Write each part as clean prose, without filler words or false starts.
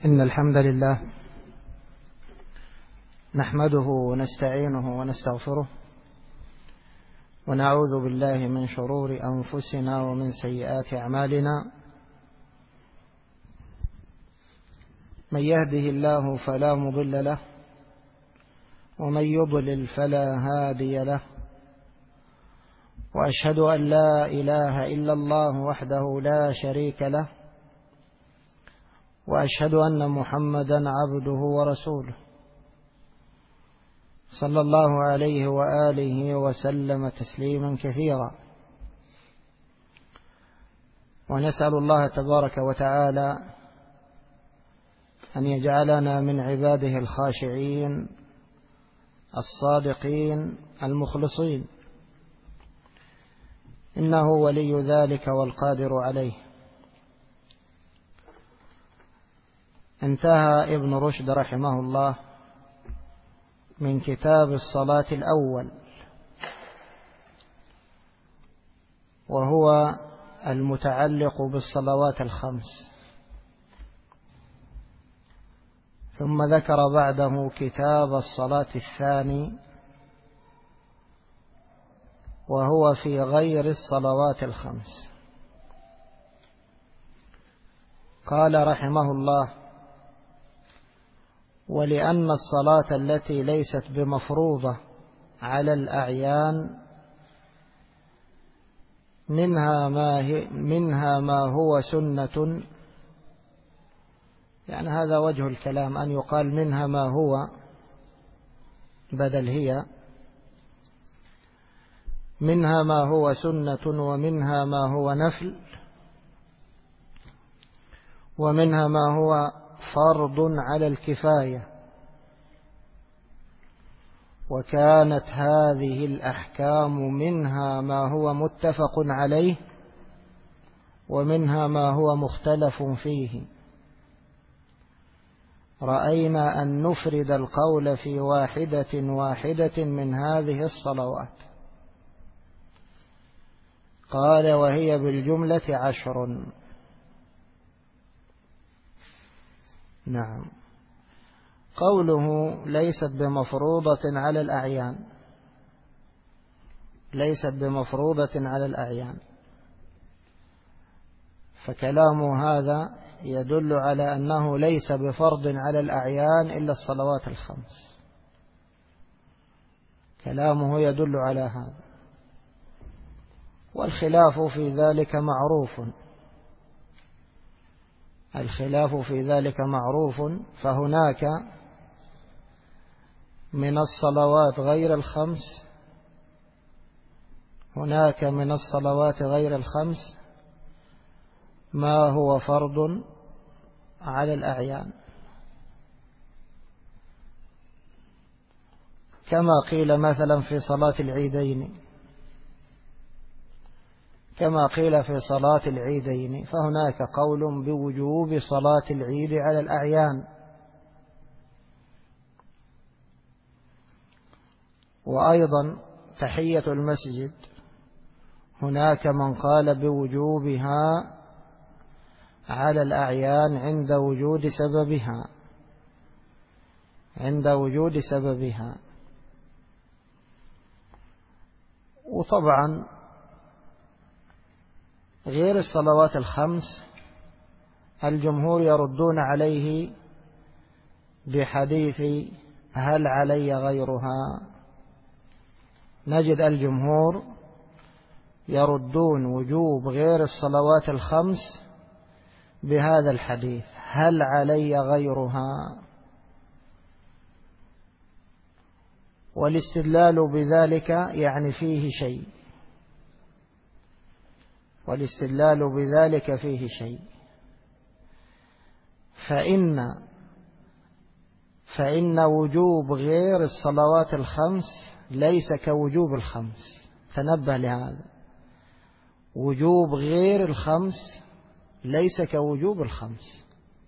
إن الحمد لله نحمده ونستعينه ونستغفره ونعوذ بالله من شرور أنفسنا ومن سيئات أعمالنا. من يهده الله فلا مضل له ومن يضلل فلا هادي له، وأشهد أن لا إله إلا الله وحده لا شريك له، وأشهد أن محمدا عبده ورسوله صلى الله عليه وآله وسلم تسليما كثيرا. ونسأل الله تبارك وتعالى أن يجعلنا من عباده الخاشعين الصادقين المخلصين، إنه ولي ذلك والقادر عليه. انتهى ابن رشد رحمه الله من كتاب الصلاة الأول، وهو المتعلق بالصلوات الخمس، ثم ذكر بعده كتاب الصلاة الثاني وهو في غير الصلوات الخمس. قال رحمه الله: ولأن الصلاة التي ليست بمفروضة على الأعيان منها ما هو سنة، يعني هذا وجه الكلام، أن يقال منها ما هو بدل هي، منها ما هو سنة ومنها ما هو نفل ومنها ما هو فرض على الكفاية. وكانت هذه الأحكام منها ما هو متفق عليه ومنها ما هو مختلف فيه. رأينا أن نفرد القول في واحدة من هذه الصلوات. قال: وهي بالجملة 10. نعم. قوله ليست بمفروضة على الأعيان، ليست بمفروضة على الأعيان، فكلام هذا يدل على أنه ليس بفرض على الأعيان إلا الصلوات الخمس. كلامه يدل على هذا، والخلاف في ذلك معروف، الخلاف في ذلك معروف. فهناك من الصلوات غير الخمس، هناك من الصلوات غير الخمس ما هو فرض على الأعيان، كما قيل مثلا في صلاة العيدين، كما قيل في صلاة العيدين، فهناك قول بوجوب صلاة العيد على الأعيان. وأيضا تحية المسجد، هناك من قال بوجوبها على الأعيان عند وجود سببها، عند وجود سببها. وطبعا غير الصلوات الخمس الجمهور يردون عليه بحديث هل علي غيرها. نجد الجمهور يردون وجوب غير الصلوات الخمس بهذا الحديث: هل علي غيرها. والاستدلال بذلك يعني فيه شيء، والاستدلال بذلك فيه شيء. فإن وجوب غير الصلوات الخمس ليس كوجوب الخمس. تنبه لهذا، وجوب غير الخمس ليس كوجوب الخمس،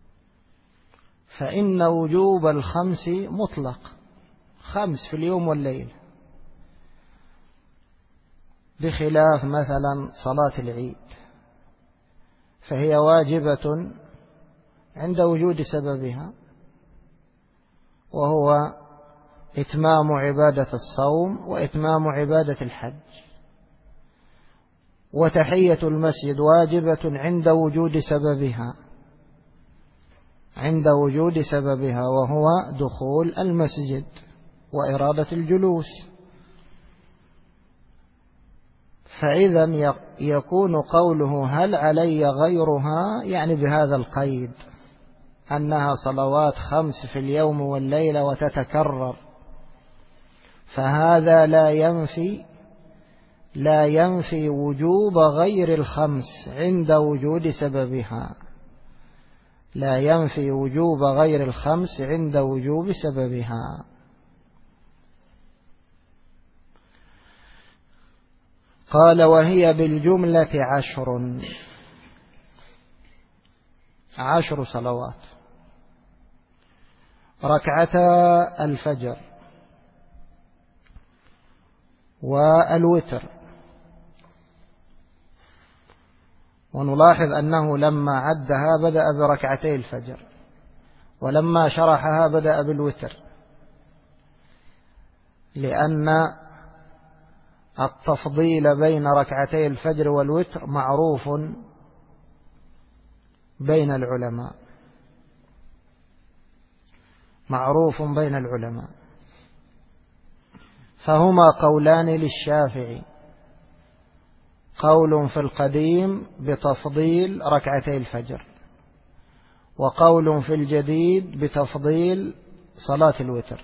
فإن وجوب الخمس مطلق، 5 في اليوم والليل، بخلاف مثلا صلاة العيد فهي واجبة عند وجود سببها، وهو إتمام عبادة الصوم وإتمام عبادة الحج. وتحية المسجد واجبة عند وجود سببها، عند وجود سببها، وهو دخول المسجد وإرادة الجلوس. فإذا يكون قوله هل علي غيرها يعني بهذا القيد أنها صلوات 5 في اليوم والليلة وتتكرر، فهذا لا ينفي وجوب غير 5 عند وجود سببها، لا ينفي وجوب غير 5 عند وجوب سببها. قال وهي بالجملة 10 صلوات: ركعتا الفجر والوتر. ونلاحظ أنه لما عدها بدأ بركعتي الفجر، ولما شرحها بدأ بالوتر، لأن التفضيل بين ركعتي الفجر والوتر معروف بين العلماء، معروف بين العلماء. فهما قولان للشافعي: قول في القديم بتفضيل ركعتي الفجر، وقول في الجديد بتفضيل صلاة الوتر.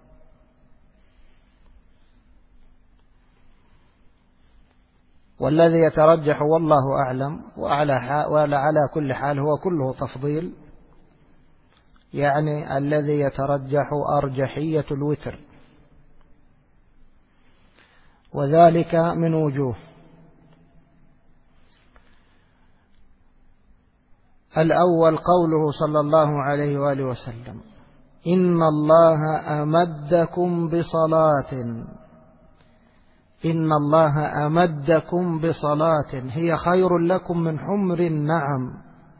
والذي يترجح والله أعلم وعلى كل حال هو كله تفضيل، يعني الذي يترجح أرجحية الوتر، وذلك من وجوه: الأول قوله صلى الله عليه وآله وسلم: إن الله أمدكم بصلاة، إن الله أمدكم بصلاة هي خير لكم من حمر النعم.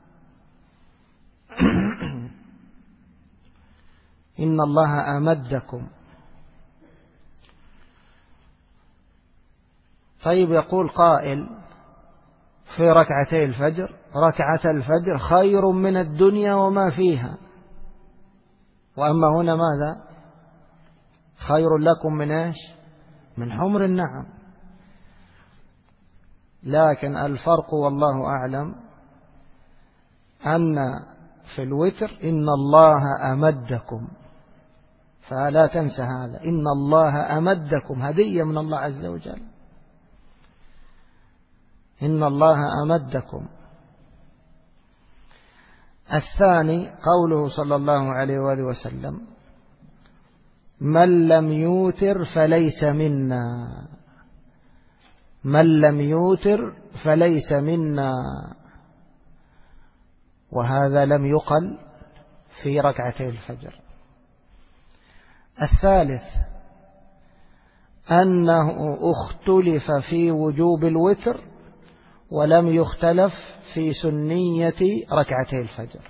إن الله أمدكم. طيب، يقول قائل في ركعتي الفجر: ركعة الفجر خير من الدنيا وما فيها. وأما هنا ماذا؟ خير لكم من إيش؟ من حمر النعم. لكن الفرق والله أعلم أن في الوتر إن الله أمدكم، فلا تنسى هذا، إن الله أمدكم، هدية من الله عز وجل، إن الله أمدكم. الثاني قوله صلى الله عليه وآله وسلم: من لم يوتر فليس منا، من لم يوتر فليس منا. وهذا لم يقل في ركعتي الفجر. الثالث أنه اختلف في وجوب الوتر ولم يختلف في سنية ركعتي الفجر.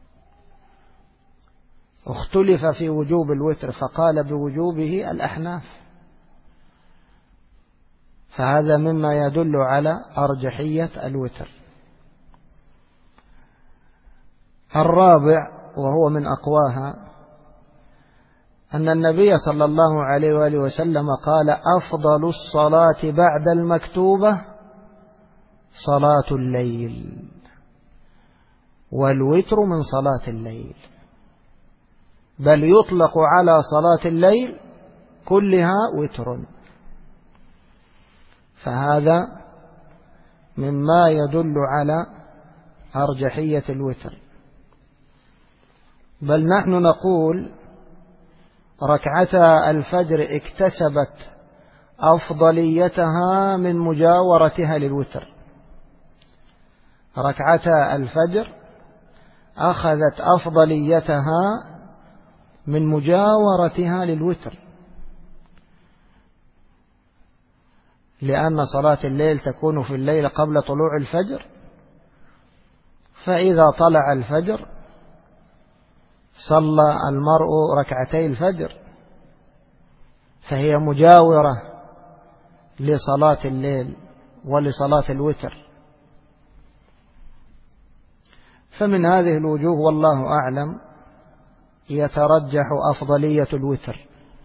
اختلف في وجوب الوتر فقال بوجوبه الأحناف، فهذا مما يدل على أرجحية الوتر. الرابع وهو من أقواها أن النبي صلى الله عليه وآله وسلم قال: أفضل الصلاة بعد المكتوبة صلاة الليل، والوتر من صلاة الليل، بل يطلق على صلاة الليل كلها وتر. فهذا مما يدل على أرجحية الوتر. بل نحن نقول ركعتا الفجر اكتسبت أفضليتها من مجاورتها للوتر. ركعتا الفجر أخذت أفضليتها من مجاورتها للوتر، لأن صلاة الليل تكون في الليل قبل طلوع الفجر، فإذا طلع الفجر صلى المرء ركعتي الفجر فهي مجاورة لصلاة الليل ولصلاة الوتر. فمن هذه الوجوه والله أعلم يترجح أفضلية الوتر.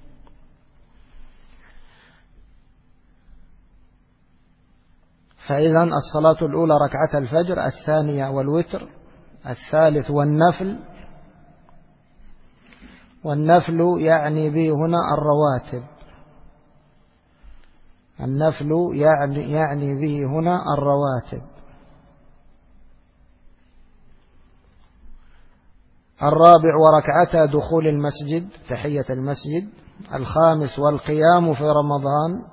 فإذا الصلاة الأولى ركعة الفجر، الثانية والوتر، الثالث والنفل يعني به هنا الرواتب. النفل يعني به هنا الرواتب. الرابع وركعتا دخول المسجد تحية المسجد. الخامس والقيام في رمضان،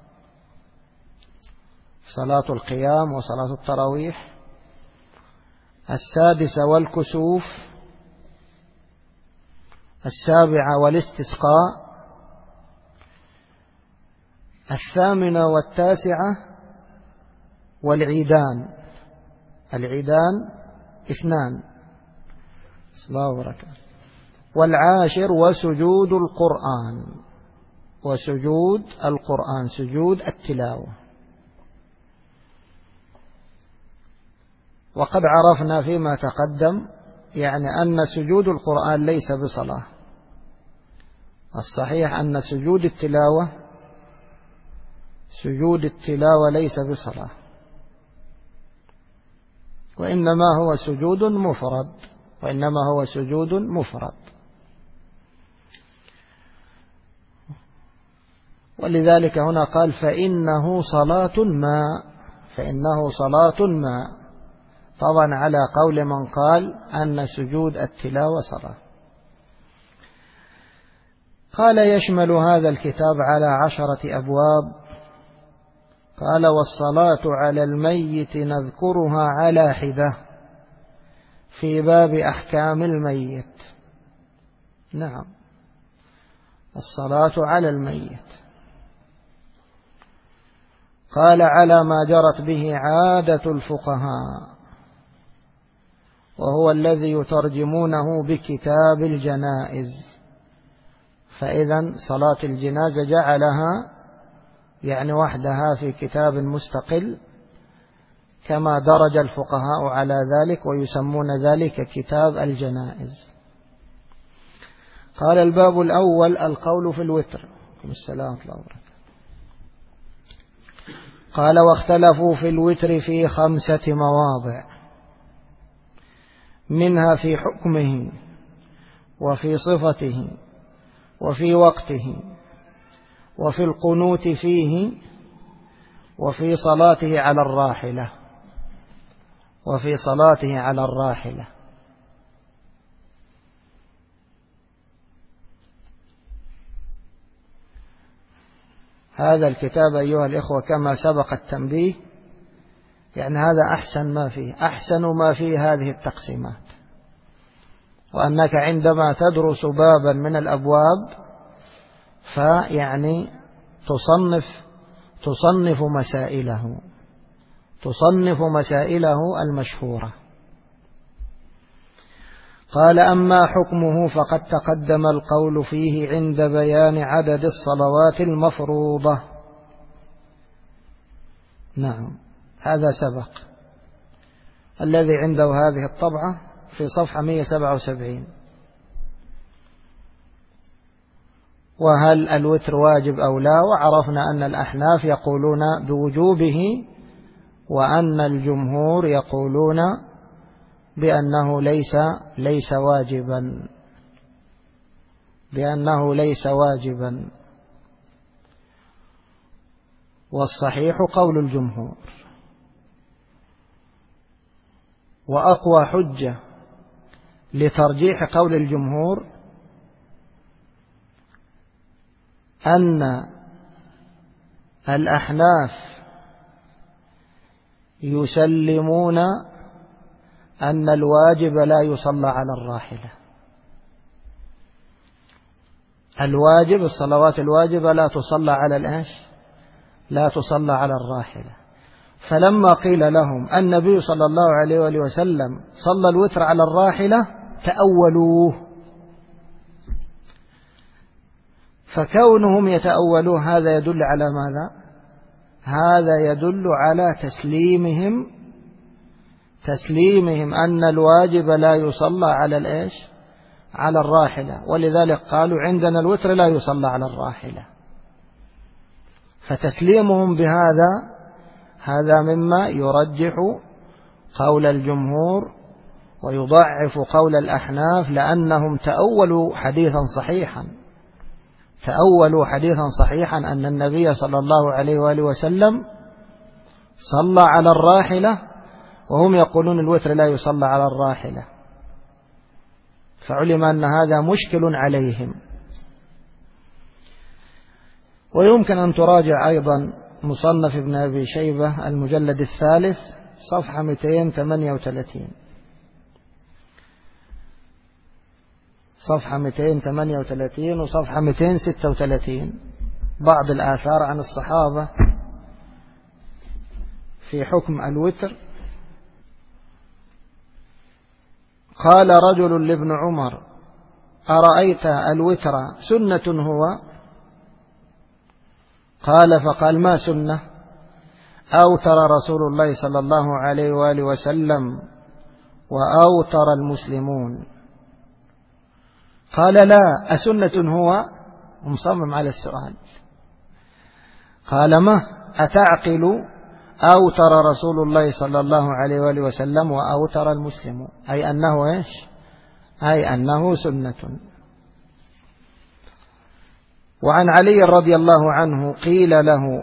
صلاة القيام وصلاة التراويح. السادس والكسوف. السابع والاستسقاء. الثامنة والتاسعة والعيدان. العيدان 2. الله وبركاته. والعاشر وسجود القرآن. وسجود القرآن سجود التلاوة. وقد عرفنا فيما تقدم يعني أن سجود القرآن ليس بصلاة. الصحيح أن سجود التلاوة ليس بصلاة، وإنما هو سجود مفرد. ولذلك هنا قال فإنه صلاة ما، طبعا على قول من قال أن سجود التلاوة صلاة. قال يشمل هذا الكتاب على 10 أبواب. قال والصلاة على الميت نذكرها على حدة في باب أحكام الميت. نعم، الصلاة على الميت. قال على ما جرت به عادة الفقهاء، وهو الذي يترجمونه بكتاب الجنائز. فإذا صلاة الجنازة جعلها يعني وحدها في كتاب مستقل، كما درج الفقهاء على ذلك ويسمون ذلك كتاب الجنائز. قال الباب الأول القول في الوتر. السلام عليكم. قال واختلفوا في الوتر في 5 مواضع، منها في حكمه وفي صفته وفي وقته وفي القنوت فيه وفي صلاته على الراحلة. هذا الكتاب أيها الإخوة كما سبق التنبيه يعني هذا أحسن ما فيه هذه التقسيمات. وأنك عندما تدرس بابا من الأبواب فيعني تصنف مسائله المشهورة. قال أما حكمه فقد تقدم القول فيه عند بيان عدد الصلوات المفروضة. نعم، هذا سبق. الذي عنده هذه الطبعة في صفحة 177. وهل الوتر واجب أو لا؟ وعرفنا أن الأحناف يقولون بوجوبه، وأن الجمهور يقولون بأنه ليس واجبا، والصحيح قول الجمهور. وأقوى حجة لترجيح قول الجمهور أن الأحناف يسلمون أن الواجب لا يصلى على الراحلة. الواجب الصلوات الواجبة لا تصلى على الراحلة. فلما قيل لهم النبي صلى الله عليه وآله وسلم صلى الوتر على الراحلة فكونهم يتأولون هذا يدل على ماذا؟ هذا يدل على تسليمهم أن الواجب لا يصلى على الإيش؟ على الراحلة، ولذلك قالوا عندنا الوتر لا يصلى على الراحلة. فتسليمهم بهذا هذا مما يرجح قول الجمهور ويضعف قول الأحناف، لأنهم تأولوا حديثا صحيحا أن النبي صلى الله عليه وآله وسلم صلى على الراحلة، وهم يقولون الوتر لا يصلى على الراحلة، فعلم أن هذا مشكل عليهم. ويمكن أن تراجع أيضا مصنف ابن أبي شيبة المجلد 3 صفحة 238 وصفحة 236 بعض الآثار عن الصحابة في حكم الوتر. قال رجل لابن عمر: أرأيت الوتر سنة هو؟ فقال: ما سنة؟ أوتر رسول الله صلى الله عليه وآله وسلم وأوتر المسلمون. قال: لا، أسنة هو؟ مصمم على السؤال. قال: ما أتعقل أوتر رسول الله صلى الله عليه وآله وسلم وأوتر المسلمون، أي أنه إيش؟ أي أنه سنة. وعن علي رضي الله عنه قيل له: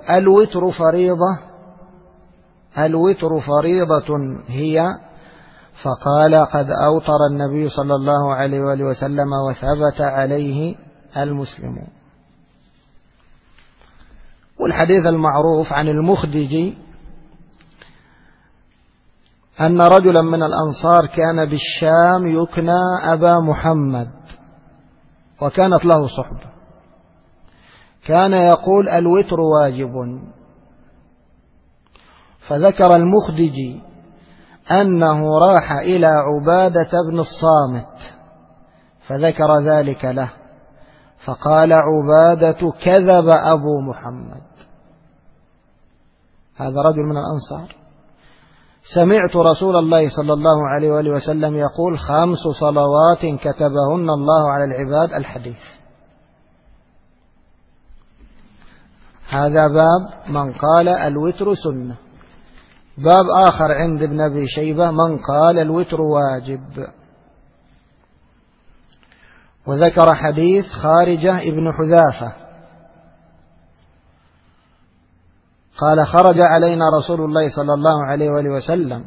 الوتر فريضة هي؟ فقال: قد أوتر النبي صلى الله عليه وآله وسلم وثبت عليه المسلمون. والحديث المعروف عن المخدج أن رجلا من الأنصار كان بالشام يكنى أبا محمد، وكانت له صحبة، كان يقول: الوتر واجب. فذكر المخدج أنه راح إلى عبادة بن الصامت فذكر ذلك له، فقال عبادة: كذب أبو محمد. هذا رجل من الأنصار: سمعت رسول الله صلى الله عليه وآله وسلم يقول: 5 صلوات كتبهن الله على العباد. الحديث. هذا باب من قال الوتر سنة. باب آخر عند ابن أبي شيبة من قال الوتر واجب، وذكر حديث خارجة ابن حذافة قال: خرج علينا رسول الله صلى الله عليه وآله وسلم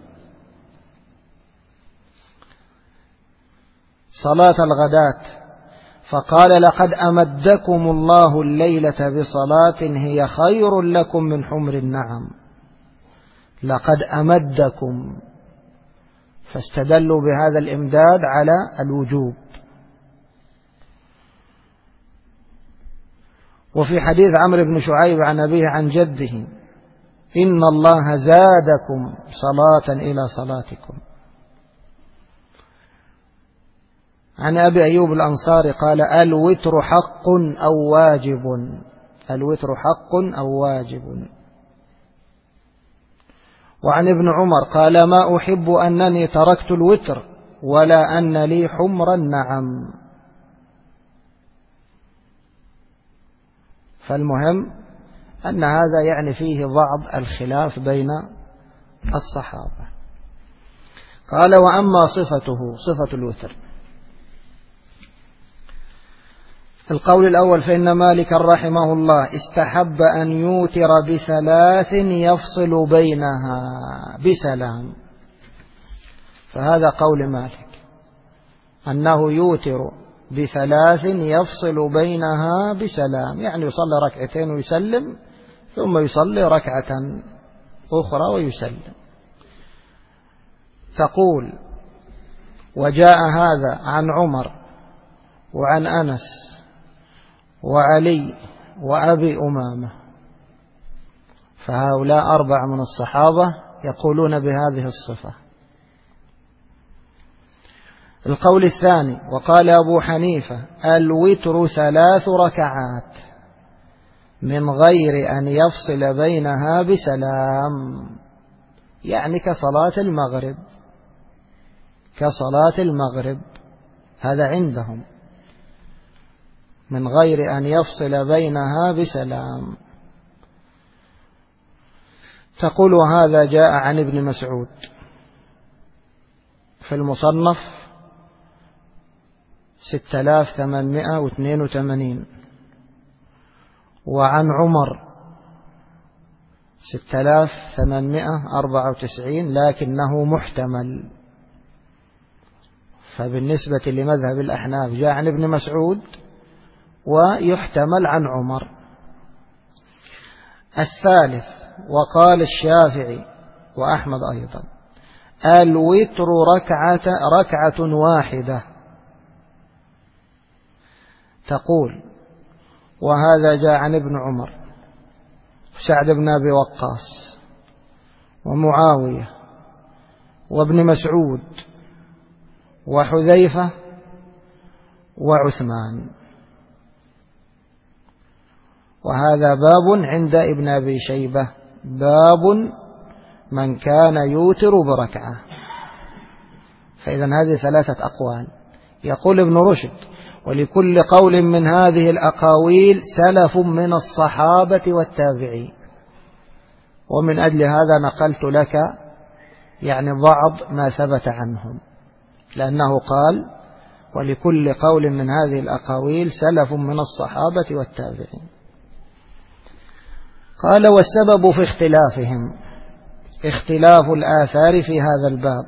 صلاة الغداة فقال: لقد أمدكم الله الليلة بصلاة هي خير لكم من حمر النعم. لقد أمدكم، فاستدلوا بهذا الإمداد على الوجوب. وفي حديث عمرو بن شعيب عن أبيه عن جده: إن الله زادكم صلاة إلى صلاتكم. عن أبي أيوب الأنصاري قال: الوتر حق أو واجب. الوتر حق أو واجب. وعن ابن عمر قال: ما أحب أنني تركت الوتر ولا أن لي حمر النعم. فالمهم أن هذا يعني فيه بعض الخلاف بين الصحابة. قال: وأما صفة الوتر. القول الأول: فإن مالك رحمه الله استحب أن يوتر ب3 يفصل بينها بسلام. فهذا قول مالك، أنه يوتر ب3 يفصل بينها بسلام، يعني يصلي 2 ركعتين ويسلم، ثم يصلي 1 ركعة أخرى ويسلم. تقول: وجاء هذا عن عمر وعن أنس وعلي وأبي أمامة، فهؤلاء 4 من الصحابة يقولون بهذه الصفة. القول الثاني وقال أبو حنيفة الوتر 3 ركعات من غير أن يفصل بينها بسلام، يعني كصلاة المغرب هذا عندهم، من غير أن يفصل بينها بسلام. تقول هذا جاء عن ابن مسعود في المصنف 6882، وعن عمر 6894 لكنه محتمل. فبالنسبة لمذهب الأحناف جاء عن ابن مسعود ويحتمل عن عمر. الثالث وقال الشافعي وأحمد أيضا الوتر ركعة واحدة. تقول وهذا جاء عن ابن عمر وسعد بن أبي وقاص ومعاوية وابن مسعود وحذيفة وعثمان. وهذا باب عند ابن أبي شيبة، باب من كان يوتر بركعة. فإذا هذه 3 أقوال. يقول ابن رشد ولكل قول من هذه الأقاويل سلف من الصحابة والتابعين، ومن أجل هذا نقلت لك يعني بعض ما ثبت عنهم، لأنه قال ولكل قول من هذه الأقاويل سلف من الصحابة والتابعين. قال والسبب في اختلافهم اختلاف الآثار في هذا الباب،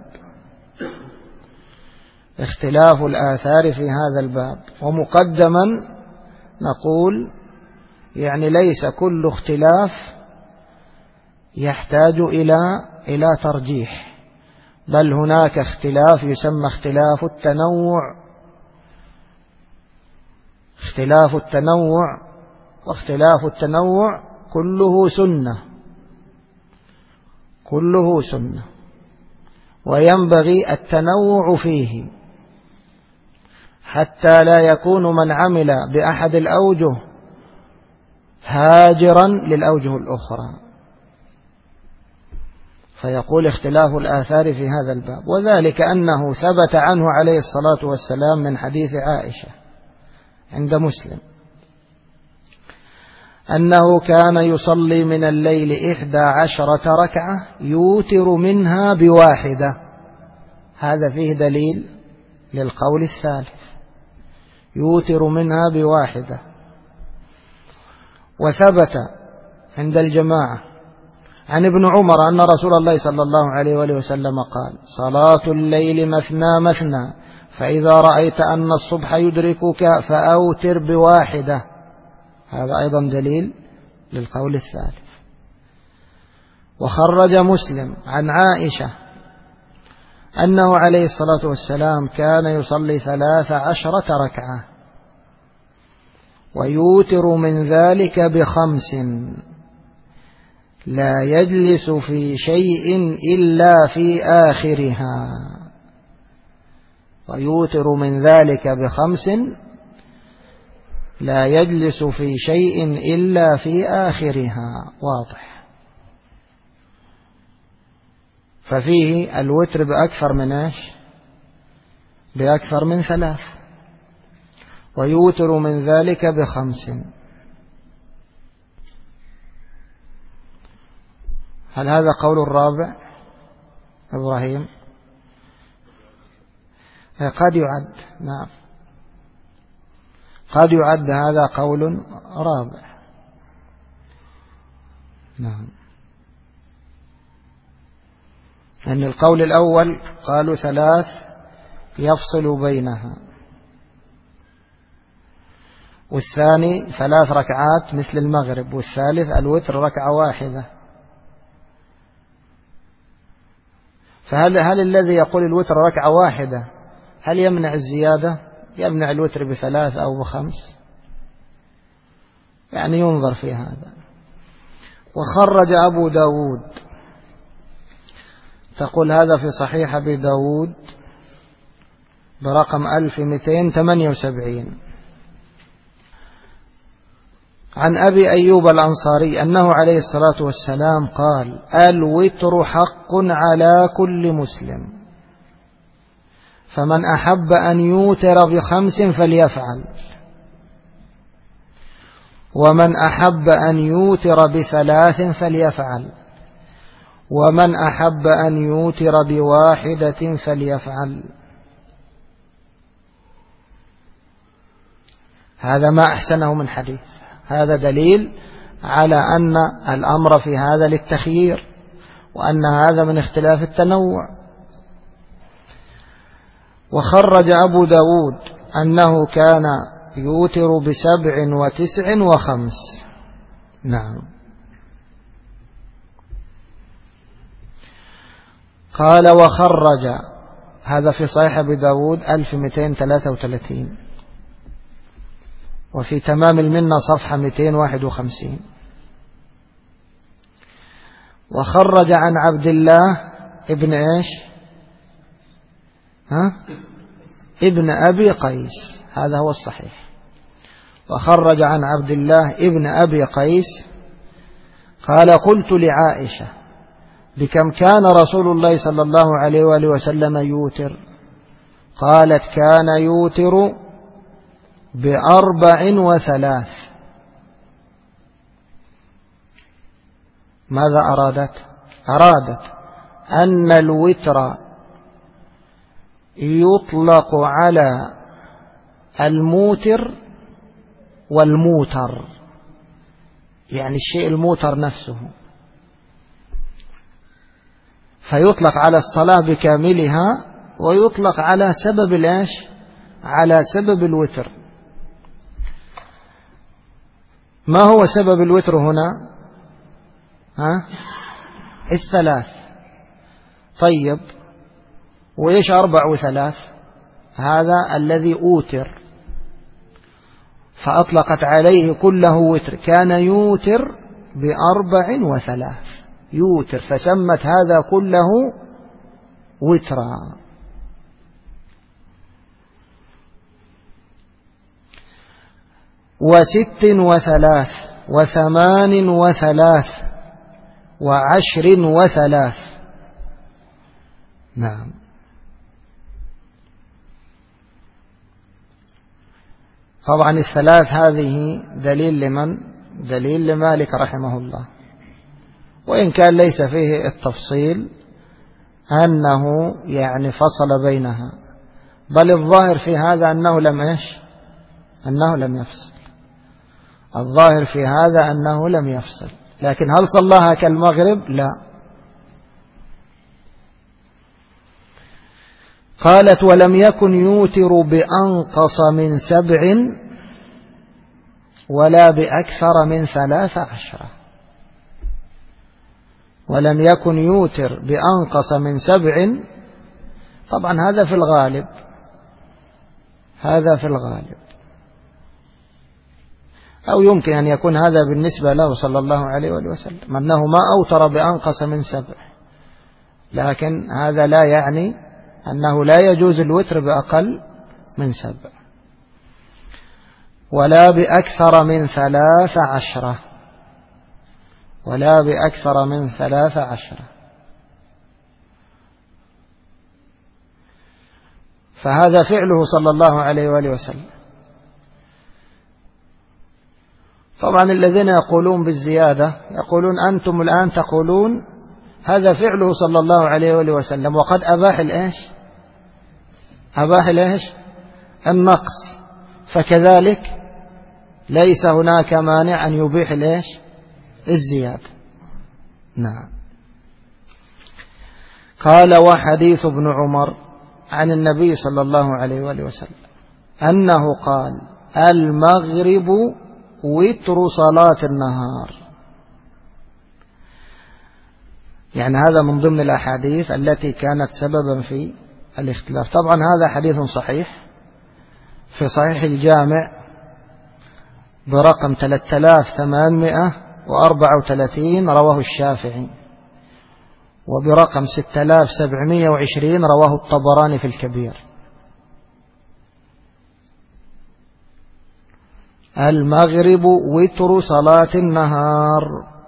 اختلاف الآثار في هذا الباب. ومقدما نقول يعني ليس كل اختلاف يحتاج إلى ترجيح، بل هناك اختلاف يسمى اختلاف التنوع، واختلاف التنوع كله سنة، وينبغي التنوع فيه حتى لا يكون من عمل بأحد الأوجه هاجرا للأوجه الأخرى. فيقول اختلاف الآثار في هذا الباب، وذلك أنه ثبت عنه عليه الصلاة والسلام من حديث عائشة عند مسلم أنه كان يصلي من الليل 11 ركعة يوتر منها بواحدة. هذا فيه دليل للقول الثالث، يوتر منها بواحدة. وثبت عند الجماعة عن ابن عمر أن رسول الله صلى الله عليه وآله وسلم قال صلاة الليل مثنى مثنى، فإذا رأيت أن الصبح يدركك فأوتر بواحدة. هذا أيضا دليل للقول الثالث. وخرج مسلم عن عائشة أنه عليه الصلاة والسلام كان يصلي 13 ركعة ويوتر من ذلك ب5 لا يجلس في شيء إلا في آخرها. ويوتر من ذلك ب5 لا يجلس في شيء إلا في آخرها. واضح. ففيه الوتر بأكثر من ايش؟ بأكثر من 3، ويوتر من ذلك ب5. هل هذا قول الرابع إبراهيم؟ قد يعد، نعم، قد يعد هذا قول رابع. نعم، أن القول الأول قالوا 3 يفصل بينها، والثاني 3 ركعات مثل المغرب، والثالث الوتر ركعة واحدة. فهل الذي يقول الوتر ركعة واحدة هل يمنع الزيادة؟ يمنع الوتر ب3 أو ب5؟ يعني ينظر في هذا. وخرج أبو داود، تقول هذا في صحيح أبي داود برقم 1278 عن أبي أيوب الأنصاري أنه عليه الصلاة والسلام قال: الوتر حق على كل مسلم، فمن أحب أن يوتر ب5 فليفعل، ومن أحب أن يوتر ب3 فليفعل، ومن أحب أن يوتر ب1 فليفعل. هذا ما أحسنه من حديث، هذا دليل على أن الأمر في هذا للتخيير، وأن هذا من اختلاف التنوع. وخرج أبو داود أنه كان يوتر ب7 و9 و5. نعم. قال: وخرج، هذا في صحيح أبي داود 1233، وفي تمام المنة صفحة 251. وخرج عن عبد الله ابن إيش؟ ابن أبي قيس، هذا هو الصحيح. وخرج عن عبد الله ابن أبي قيس قال: قلت لعائشة: بكم كان رسول الله صلى الله عليه وآله وسلم يوتر؟ قالت: كان يوتر ب4 و3. ماذا أرادت؟ أرادت أن الوتر يطلق على الموتر والموتر، يعني الشيء الموتر نفسه، فيطلق على الصلاة بكاملها، ويطلق على سبب الإيش؟ على سبب الوتر. ما هو سبب الوتر هنا؟ 3. طيب، وإيش 4 و3؟ هذا الذي أوتر، فأطلقت عليه كله وتر، كان يوتر ب4 و3، يوتر، فسمت هذا كله وترا. و6 و3 و8 و3 و10 و3. نعم. طبعا 3 هذه دليل لمن؟ دليل لمالك رحمه الله، وإن كان ليس فيه التفصيل أنه يعني فصل بينها، بل الظاهر في هذا أنه لم إيش؟ أنه لم يفصل. الظاهر في هذا أنه لم يفصل، لكن هل صلاها كالمغرب؟ لا. قالت: ولم يكن يوتر بأنقص من 7 ولا بأكثر من 13. ولم يكن يوتر بأنقص من 7، طبعا هذا في الغالب، هذا في الغالب، أو يمكن أن يكون هذا بالنسبة له صلى الله عليه وسلم أنه ما أوتر بأنقص من 7، لكن هذا لا يعني أنه لا يجوز الوتر بأقل من 7 ولا بأكثر من 13، ولا بأكثر من 13. فهذا فعله صلى الله عليه وآله وسلم. طبعا الذين يقولون بالزيادة يقولون أنتم الآن تقولون هذا فعله صلى الله عليه وآله وسلم، وقد أباح الإيش؟ أباح الإيش؟ النقص، فكذلك ليس هناك مانع أن يبيح الإيش؟ الزيادة. نعم. قال: وحديث ابن عمر عن النبي صلى الله عليه وآله وسلم أنه قال: المغرب وتر صلاة النهار. يعني هذا من ضمن الأحاديث التي كانت سببا في الاختلاف. طبعا هذا حديث صحيح في صحيح الجامع برقم 3834 رواه الشافعي، وبرقم 6720 رواه الطبراني في الكبير. المغرب وتر صلاة النهار.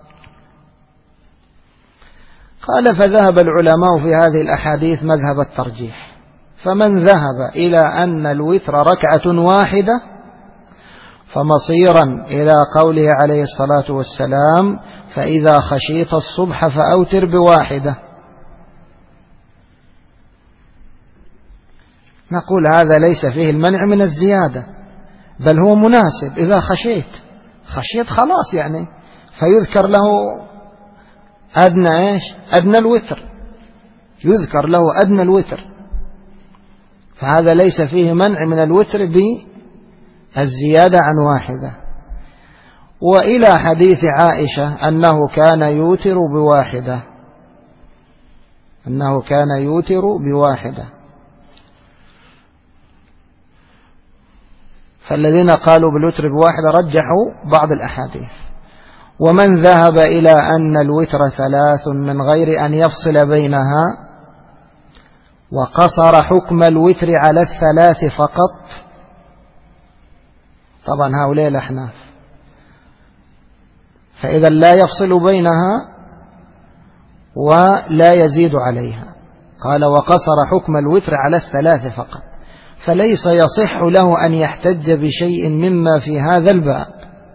قال فذهب العلماء في هذه الأحاديث مذهب الترجيح، فمن ذهب إلى أن الوتر ركعة واحدة فمصيرا إلى قوله عليه الصلاة والسلام فإذا خشيت الصبح فأوتر بواحدة. نقول هذا ليس فيه المنع من الزيادة، بل هو مناسب. إذا خشيت خلاص يعني، فيذكر له أدنى أدنى الوتر، يذكر له أدنى الوتر، فهذا ليس فيه منع من الوتر بالزيادة عن واحدة. وإلى حديث عائشة أنه كان يوتر بواحدة، فالذين قالوا بالوتر بواحدة رجحوا بعض الأحاديث. ومن ذهب إلى أن الوتر 3 من غير أن يفصل بينها وقصر حكم الوتر على 3 فقط، طبعا هؤلاء الأحناف، فإذا لا يفصل بينها ولا يزيد عليها. قال وقصر حكم الوتر على 3 فقط، فليس يصح له أن يحتج بشيء مما في هذا الباب،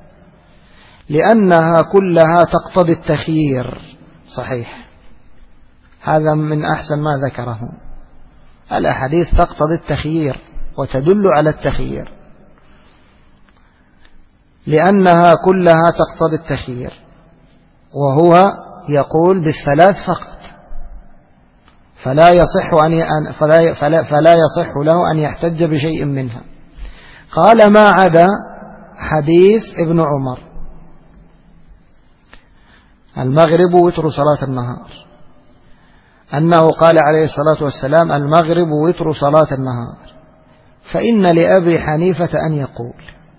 لأنها كلها تقتضي التخيير. صحيح، هذا من أحسن ما ذكره، الأحاديث تقتضي التخيير وتدل على التخيير، لأنها كلها تقتضي التخيير، وهو يقول بال3 فقط، فلا يصح له أن يحتج بشيء منها. قال ما عدا حديث ابن عمر المغرب وتر صلاة النهار، أنه قال عليه الصلاة والسلام المغرب وتر صلاة النهار، فإن لأبي حنيفة أن يقول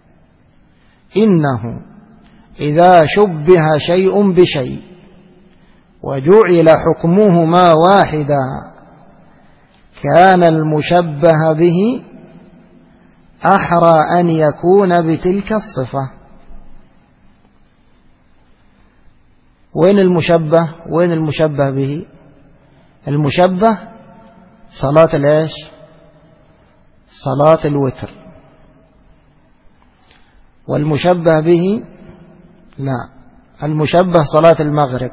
إنه إذا شبه شيء بشيء وجعل حكمهما واحدا كان المشبه به أحرى أن يكون بتلك الصفة. وين المشبه به؟ المشبه صلاة صلاة الوتر، والمشبه به المشبه صلاة المغرب،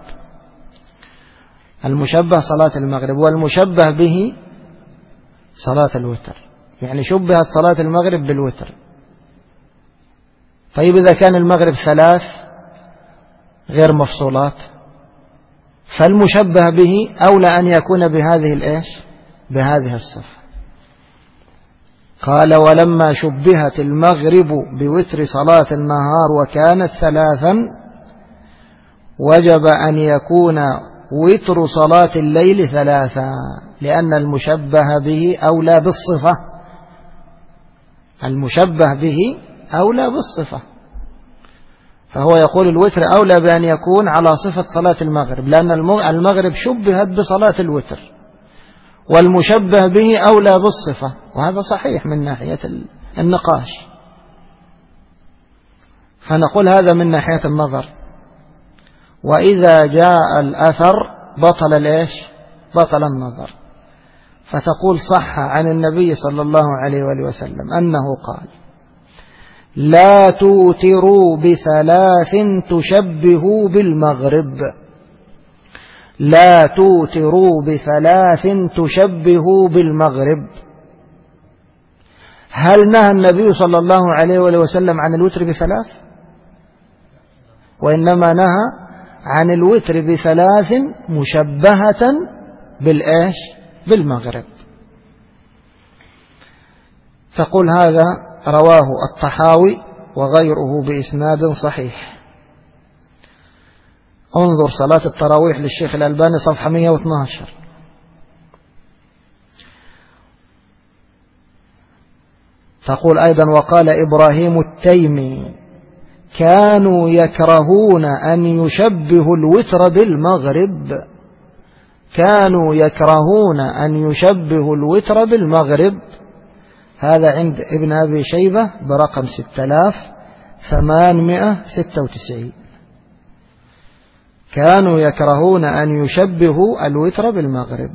والمشبه به صلاة الوتر، يعني شبهت صلاة المغرب بالوتر. طيب إذا كان المغرب 3 غير مفصولات، فالمشبه به أولى أن يكون بهذه الصفة. قال ولما شبهت المغرب بوتر صلاة النهار وكانت 3 وجب أن يكون وتر صلاة الليل 3، لأن المشبه به أولى بالصفة، فهو يقول الوتر أولى بأن يكون على صفة صلاة المغرب، لأن المغرب شبهت بصلاة الوتر، والمشبه به أولى بالصفة، وهذا صحيح من ناحية النقاش. فنقول هذا من ناحية النظر. وإذا جاء الأثر بطل النظر، فتقول صح عن النبي صلى الله عليه وآله وسلم أنه قال لا توتروا ب3 تشبهوا بالمغرب، لا توتروا ب3 تشبهوا بالمغرب. هل نهى النبي صلى الله عليه وآله وسلم عن الوتر ب3؟ وإنما نهى عن الوتر ب3 مشبهة بالمغرب. تقول هذا رواه الطحاوي وغيره بإسناد صحيح. انظر صلاة التراويح للشيخ الألباني صفحة 112. تقول أيضا وقال إبراهيم التيمي كانوا يكرهون أن يشبهوا الوتر بالمغرب، كانوا يكرهون أن يشبهوا الوتر بالمغرب. هذا عند ابن أبي شيبة برقم 896. كانوا يكرهون أن يشبهوا الوتر بالمغرب.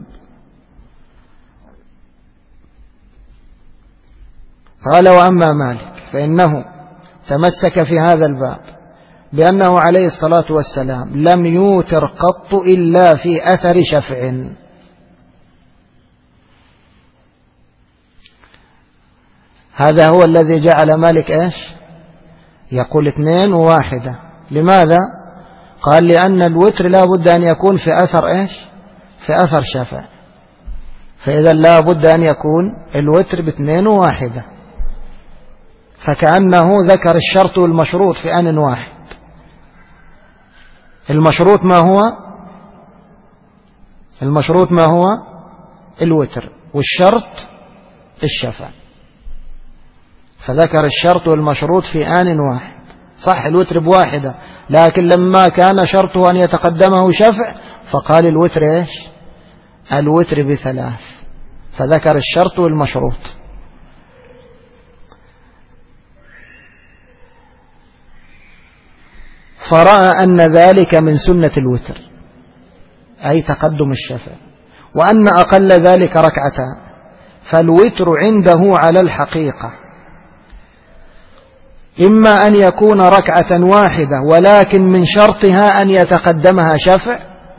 قال وأما مالك فإنه تمسك في هذا الباب بأنه عليه الصلاة والسلام لم يوتر قط إلا في أثر شفع. هذا هو الذي جعل مالك إيش يقول 2 و1. لماذا؟ قال لأن الوتر لا بد أن يكون في أثر إيش في أثر شفع، فإذا لا بد أن يكون الوتر ب2 و1، فكأنه ذكر الشرط والمشروط في آن واحد. المشروط ما هو الوتر، والشرط الشفع، فذكر الشرط والمشروط في آن واحد. صح الوتر ب1، لكن لما كان شرطه أن يتقدمه شفع فقال الوتر إيش الوتر ب3، فذكر الشرط والمشروط. فرأى أن ذلك من سنة الوتر، أي تقدم الشفع، وأن أقل ذلك ركعتان، فالوتر عنده على الحقيقة إما أن يكون ركعة واحدة ولكن من شرطها أن يتقدمها شفع،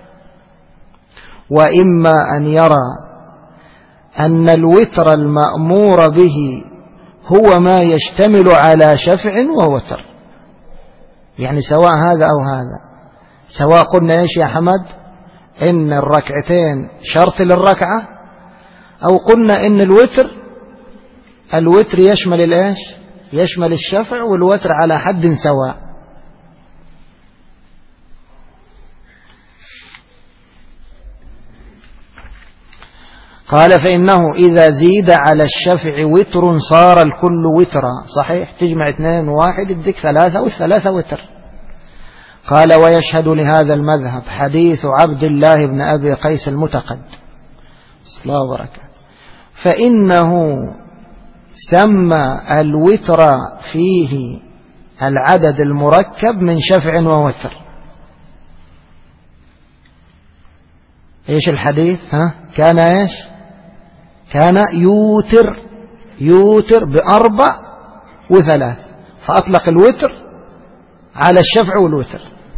وإما أن يرى أن الوتر المأمور به هو ما يشتمل على شفع ووتر، يعني سواء هذا أو هذا، سواء قلنا إيش يا حمد إن الركعتين شرط للركعة، أو قلنا إن الوتر يشمل الإيش يشمل الشفع والوتر على حد سواء. قال فإنه إذا زيد على الشفع وتر صار الكل وترا. صحيح، تجمع 2 و1 يديك 3 والثلاثة وتر. قال ويشهد لهذا المذهب حديث عبد الله بن أبي قيس المتقد صلى الله وبركاته، فإنه سمى الوتر فيه العدد المركب من شفع ووتر. ايش الحديث؟ كان ايش؟ كان يوتر ب4 و3، فأطلق الوتر على الشفع والوتر.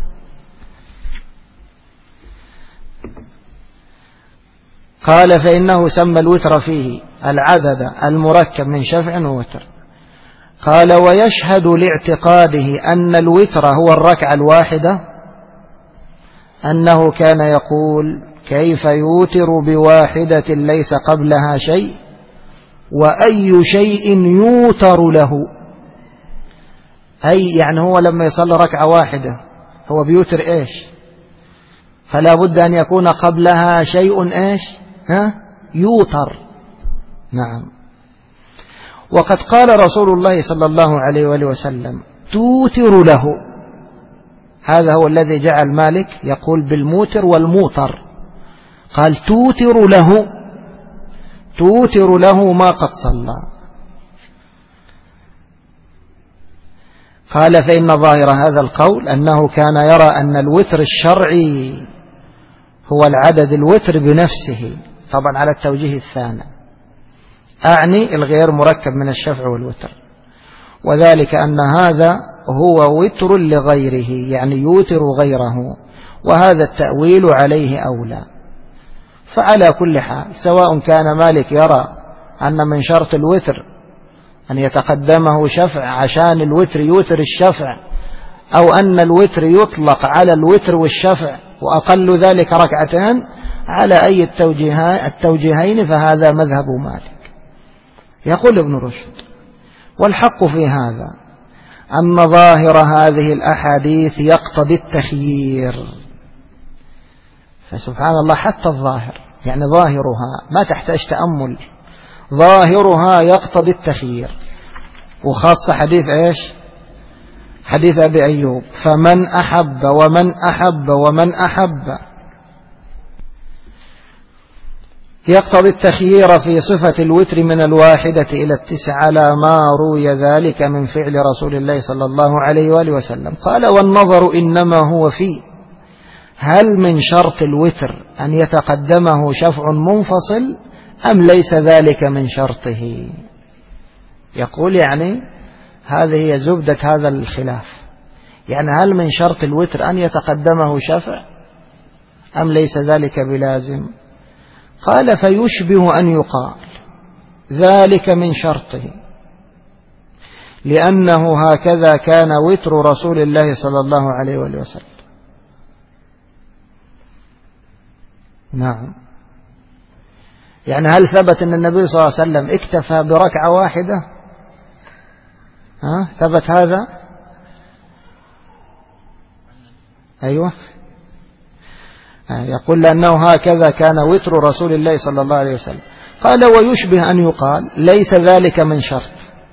قال فإنه سمى الوتر فيه العدد المركب من شفع ووتر. قال ويشهد لاعتقاده أن الوتر هو الركعة الواحدة أنه كان يقول كيف يوتر ب1 ليس قبلها شيء وأي شيء يوتر له، أي يعني هو لما يصلي ركعة واحدة هو بيوتر إيش، فلا بد أن يكون قبلها شيء إيش يوتر. نعم. وقد قال رسول الله صلى الله عليه وآله وسلم توتر له، هذا هو الذي جعل مالك يقول بالموتر والموتر، قال توتر له ما قد صلى. قال فإن ظاهر هذا القول أنه كان يرى أن الوتر الشرعي هو العدد الوتر بنفسه، طبعا على التوجيه الثاني، أعني الغير مركب من الشفع والوتر، وذلك أن هذا هو وتر لغيره، يعني يوتر غيره، وهذا التأويل عليه أولى. فعلى كل حال سواء كان مالك يرى أن من شرط الوتر أن يتقدمه شفع عشان الوتر يوتر الشفع، أو أن الوتر يطلق على الوتر والشفع وأقل ذلك ركعتان، على أي التوجيهين فهذا مذهب مالك. يقول ابن رشد والحق في هذا أن ظاهر هذه الأحاديث يقتضي التخيير. فسبحان الله حتى الظاهر يعني ظاهرها ما تحتاج تأمل، ظاهرها يقتضي التخيير، وخاصة حديث إيش حديث أبي أيوب فمن أحب ومن أحب ومن أحب. يقتضي التخيير في صفة الوتر من 1 إلى 9 على ما روي ذلك من فعل رسول الله صلى الله عليه وآله وسلم. قال: والنظر إنما هو في هل من شرط الوتر أن يتقدمه شفع منفصل أم ليس ذلك من شرطه. يقول يعني هذه هي زبدة هذا الخلاف، يعني هل من شرط الوتر أن يتقدمه شفع أم ليس ذلك بلازم. قال: فيشبه أن يقال ذلك من شرطه، لأنه هكذا كان وتر رسول الله صلى الله عليه وآله وسلم. نعم، يعني هل ثبت أن النبي صلى الله عليه وسلم اكتفى بركعة واحدة؟ ثبت هذا؟ أيوة، يقول لأنه هكذا كان وتر رسول الله صلى الله عليه وسلم. قال: ويشبه أن يقال ليس ذلك من شرط.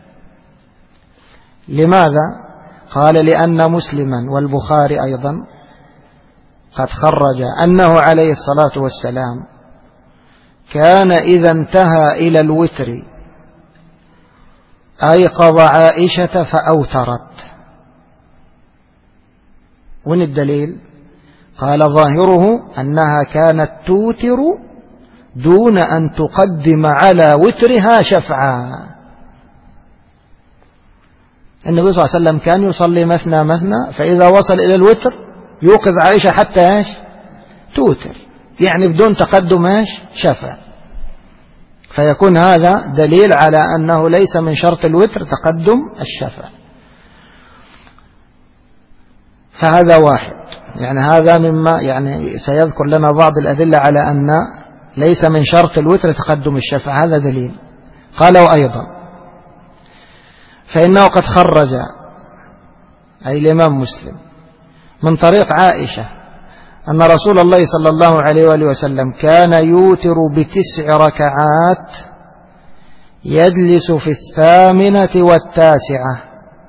لماذا؟ قال: لأن مسلما والبخاري أيضا قد خرج أنه عليه الصلاة والسلام كان إذا انتهى إلى الوتر أيقظ عائشة فأوترت. وين الدليل؟ قال: ظاهره أنها كانت توتر دون أن تقدم على وترها شفعا. النبي صلى الله عليه وسلم كان يصلي مثنى مثنى، فإذا وصل إلى الوتر يوقظ عائشة حتى توتر، يعني بدون تقدم شفع. فيكون هذا دليل على أنه ليس من شرط الوتر تقدم الشفع. فهذا واحد، يعني هذا مما يعني سيذكر لنا بعض الأدلة على أن ليس من شرط الوتر تقدم الشفع، هذا دليل. قالوا أيضا فإنه قد خرج أي الإمام مسلم من طريق عائشة أن رسول الله صلى الله عليه وآله وسلم كان يوتر ب9 ركعات يجلس في 8 و9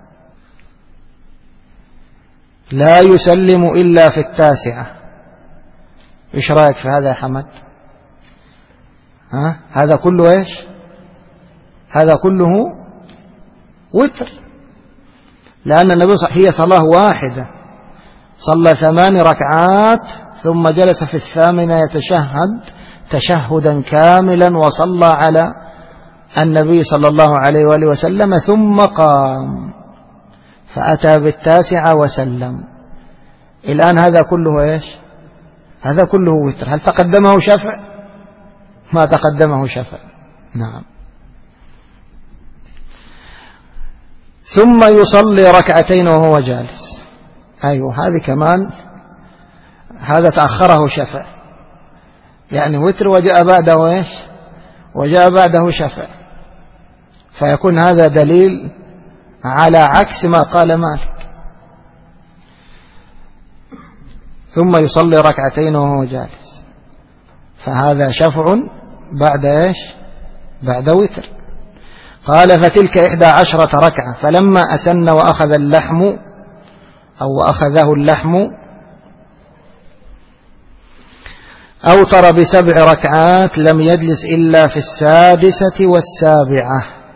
لا يسلم إلا في 9. إيش رأيك في هذا يا حمد؟ هذا كله هذا كله وتر، لأن النبي هي صلاة واحدة صلى 8 ركعات ثم جلس في 8 يتشهد تشهدا كاملا وصلى على النبي صلى الله عليه وآله وسلم ثم قام فأتى ب9 وسلم. الآن هذا كله هذا كله وتر. هل تقدمه شفع؟ ما تقدمه شفع. نعم. ثم يصلي ركعتين وهو جالس. أيوة، هذه كمان هذا تأخره شفع، يعني وتر وجاء بعده وجاء بعده شفع، فيكون هذا دليل على عكس ما قال مالك. ثم يصلي ركعتين وهو جالس، فهذا شفع بعد بعد وتر. قال: فتلك 11 ركعة، فلما أسن وأخذ اللحم أو أخذه اللحم أوتر ب7 ركعات لم يجلس إلا في 6 و7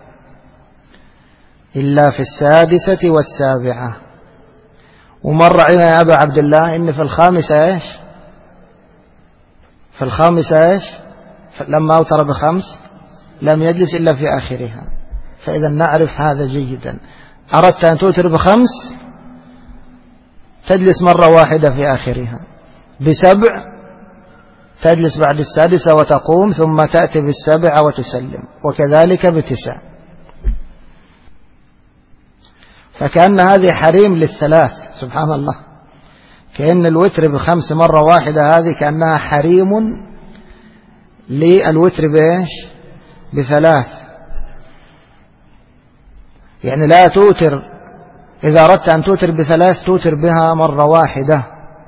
إلا في 6 و7. ومر علينا يا أبا عبد الله إن في الخامسة في الخامسة لما أوتر ب5 لم يجلس إلا في آخرها. فإذا نعرف هذا جيدا. أردت أن توتر ب5 تجلس مرة واحدة في آخرها، ب7 تجلس بعد 6 وتقوم ثم تأتي ب7 وتسلم، وكذلك ب9. فكأن هذه حريم للثلاث. سبحان الله، كأن الوتر ب5 مرة واحدة هذه كأنها حريم للوتر ب3. يعني لا توتر، إذا أردت أن توتر ب3 توتر بها مرة واحدة،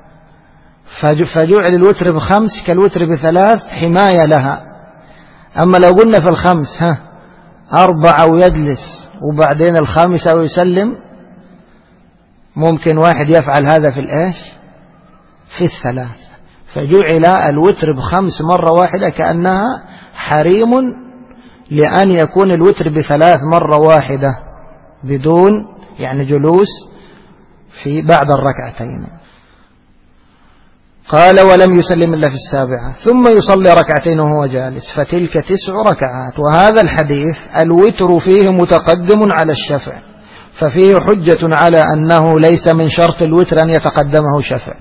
فجعل الوتر ب5 كالوتر ب3 حماية لها. أما لو قلنا في 5 4 ويجلس وبعدين 5 ويسلم، ممكن واحد يفعل هذا في 3. فجعل الوتر ب5 مرة واحدة كأنها حريم لأن يكون الوتر ب3 مرة واحدة بدون يعني جلوس في بعد الركعتين. قال ولم يسلم إلا في 7 ثم يصلي ركعتين وهو جالس فتلك 9 ركعات. وهذا الحديث الوتر فيه متقدم على الشفع، ففيه حجة على أنه ليس من شرط الوتر أن يتقدمه شفع.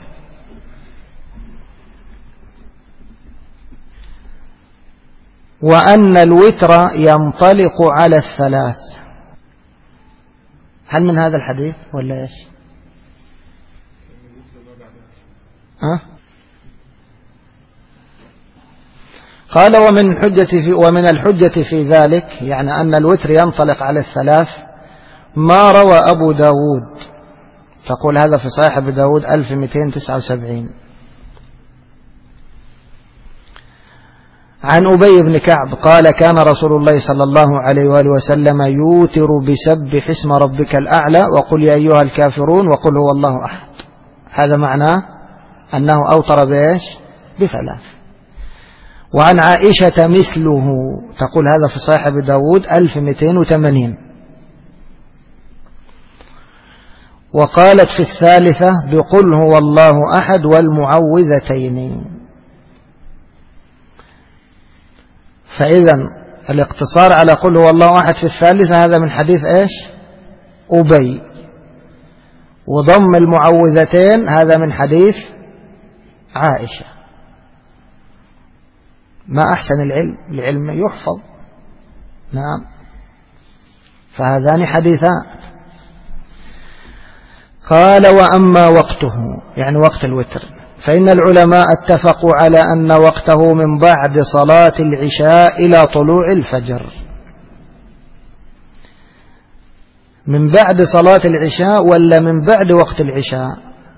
وأن الوتر ينطلق على 3. هل من هذا الحديث ولا إيش؟ قال ومن الحجة في ذلك يعني أن الوتر ينطلق على 3 ما روى أبو داود، تقول هذا في صحيح أبي داود 1279 عن أبي بن كعب قال كان رسول الله صلى الله عليه وآله وسلم يوتر بسبح اسم ربك الأعلى وقل يا أيها الكافرون وقل هو الله أحد. هذا معناه أنه أوتر بإيش؟ ب3. وعن عائشة مثله، تقول هذا في صحيح أبي داود 1280. وقالت في 3 بقل هو الله أحد والمعوذتين. فإذا الاقتصار على قل هو الله أحد في 3 هذا من حديث إيش؟ أبي. وضم المعوذتين هذا من حديث عائشة. ما أحسن العلم يحفظ. نعم، فهذان حديثان. قال وأما وقته يعني وقت الوتر فإن العلماء اتفقوا على أن وقته من بعد صلاة العشاء إلى طلوع الفجر. من بعد صلاة العشاء ولا من بعد وقت العشاء؟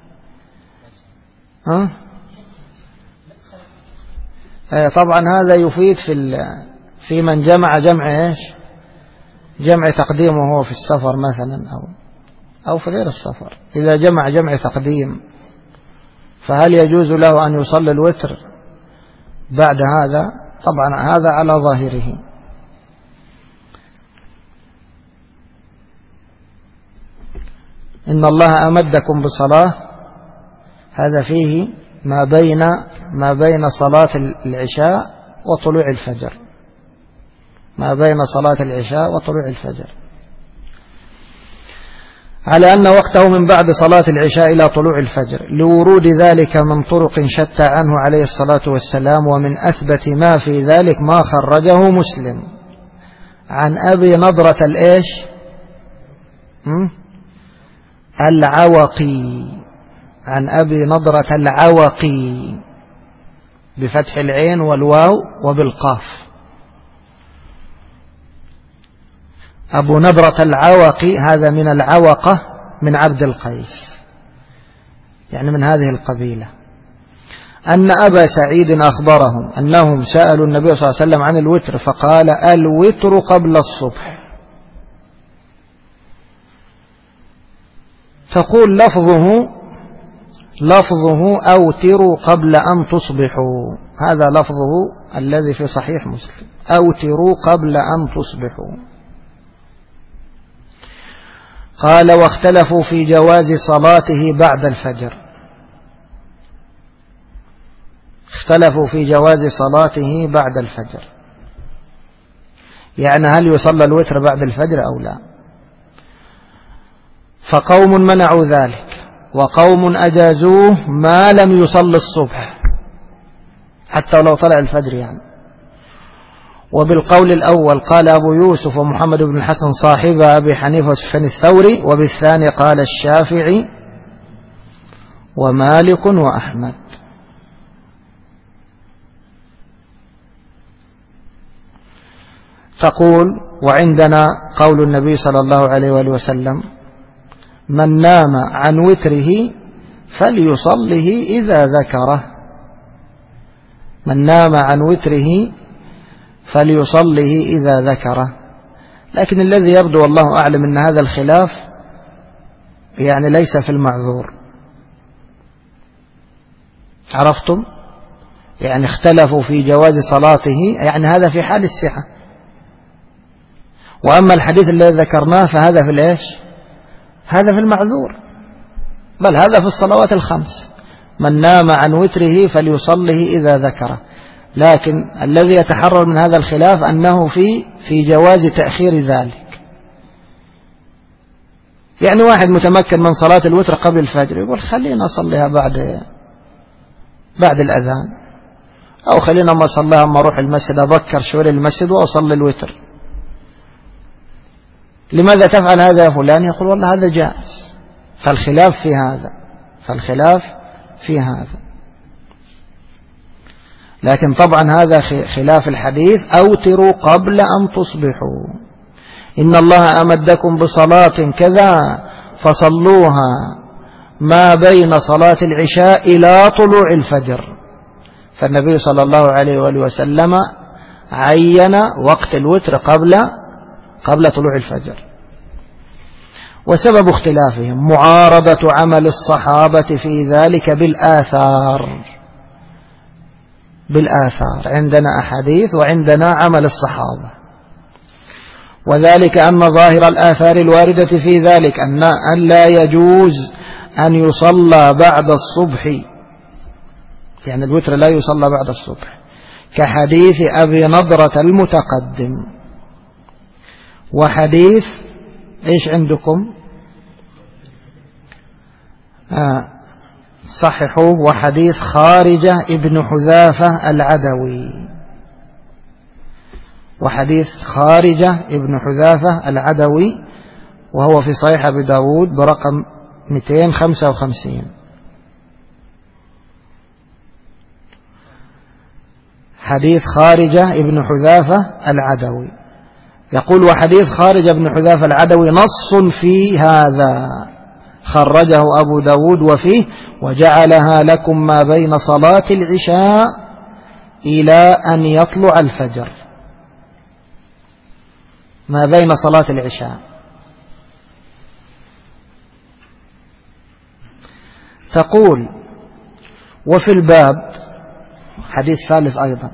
طبعا هذا يفيد في من جمع إيش؟ جمع تقديم وهو في السفر مثلا أو في غير السفر. إذا جمع تقديم فهل يجوز له أن يصلي الوتر بعد هذا؟ طبعا هذا على ظاهره. إن الله أمدكم بصلاة، هذا فيه ما بين صلاة العشاء وطلوع الفجر، ما بين صلاة العشاء وطلوع الفجر، على أن وقته من بعد صلاة العشاء إلى طلوع الفجر لورود ذلك من طرق شتى عنه عليه الصلاة والسلام. ومن أثبت ما في ذلك ما خرجه مسلم عن أبي نضرة الإيش؟ العوقي، عن أبي نضرة العوقي بفتح العين والواو وبالقاف. أبو نضرة العوقي هذا من العوقة من عبد القيس، يعني من هذه القبيلة. أن أبا سعيد أخبرهم أنهم سألوا النبي صلى الله عليه وسلم عن الوتر فقال الوتر قبل الصبح. تقول لفظه أوتروا قبل أن تصبحوا، هذا لفظه الذي في صحيح مسلم، أوتروا قبل أن تصبحوا. قال واختلفوا في جواز صلاته بعد الفجر، اختلفوا في جواز صلاته بعد الفجر، يعني هل يصلى الوتر بعد الفجر أو لا. فقوم منعوا ذلك وقوم أجازوه ما لم يصل الصبح حتى لو طلع الفجر يعني. وبالقول الأول قال أبو يوسف ومحمد بن الحسن صاحب أبي حنيفة وسفيان الثوري، وبالثاني قال الشافعي ومالك وأحمد. تقول وعندنا قول النبي صلى الله عليه وآله وسلم من نام عن وتره فليصله إذا ذكره، من نام عن وتره فليصله إذا ذكره. لكن الذي يبدو والله أعلم أن هذا الخلاف يعني ليس في المعذور. عرفتم؟ يعني اختلفوا في جواز صلاته، يعني هذا في حال الصحة. وأما الحديث الذي ذكرناه فهذا في الإيش؟ هذا في المعذور، بل هذا في الصلوات الخمس، من نام عن وتره فليصله إذا ذكره. لكن الذي يتحرر من هذا الخلاف أنه في جواز تأخير ذلك. يعني واحد متمكن من صلاة الوتر قبل الفجر يقول خلينا أصليها بعد الأذان، أو خلينا ما أصليها أما أروح المسجد، أبكر شوي للمسجد وأصلي الوتر. لماذا تفعل هذا يا فلان؟ يقول والله هذا جائز. فالخلاف في هذا. لكن طبعا هذا خلاف الحديث أوتروا قبل أن تصبحوا، إن الله أمدكم بصلاة كذا فصلوها ما بين صلاة العشاء إلى طلوع الفجر. فالنبي صلى الله عليه وآله وسلم عين وقت الوتر قبل طلوع الفجر. وسبب اختلافهم معارضة عمل الصحابة في ذلك بالآثار. عندنا أحاديث وعندنا عمل الصحابة، وذلك أن ظاهر الآثار الواردة في ذلك أن لا يجوز أن يصلى بعد الصبح، يعني الوتر لا يصلى بعد الصبح، كحديث أبي نضرة المتقدم، وحديث إيش عندكم؟ صححوه، وحديث خارجة ابن حذافة العدوي، وحديث خارجة ابن حذافة العدوي وهو في صحيح أبي داود برقم 255. حديث خارجة ابن حذافة العدوي يقول: وحديث خارجة ابن حذافة العدوي نص في هذا، خرجه أبو داود وفيه: وجعلها لكم ما بين صلاة العشاء إلى أن يطلع الفجر، ما بين صلاة العشاء. تقول: وفي الباب حديث ثالث أيضا،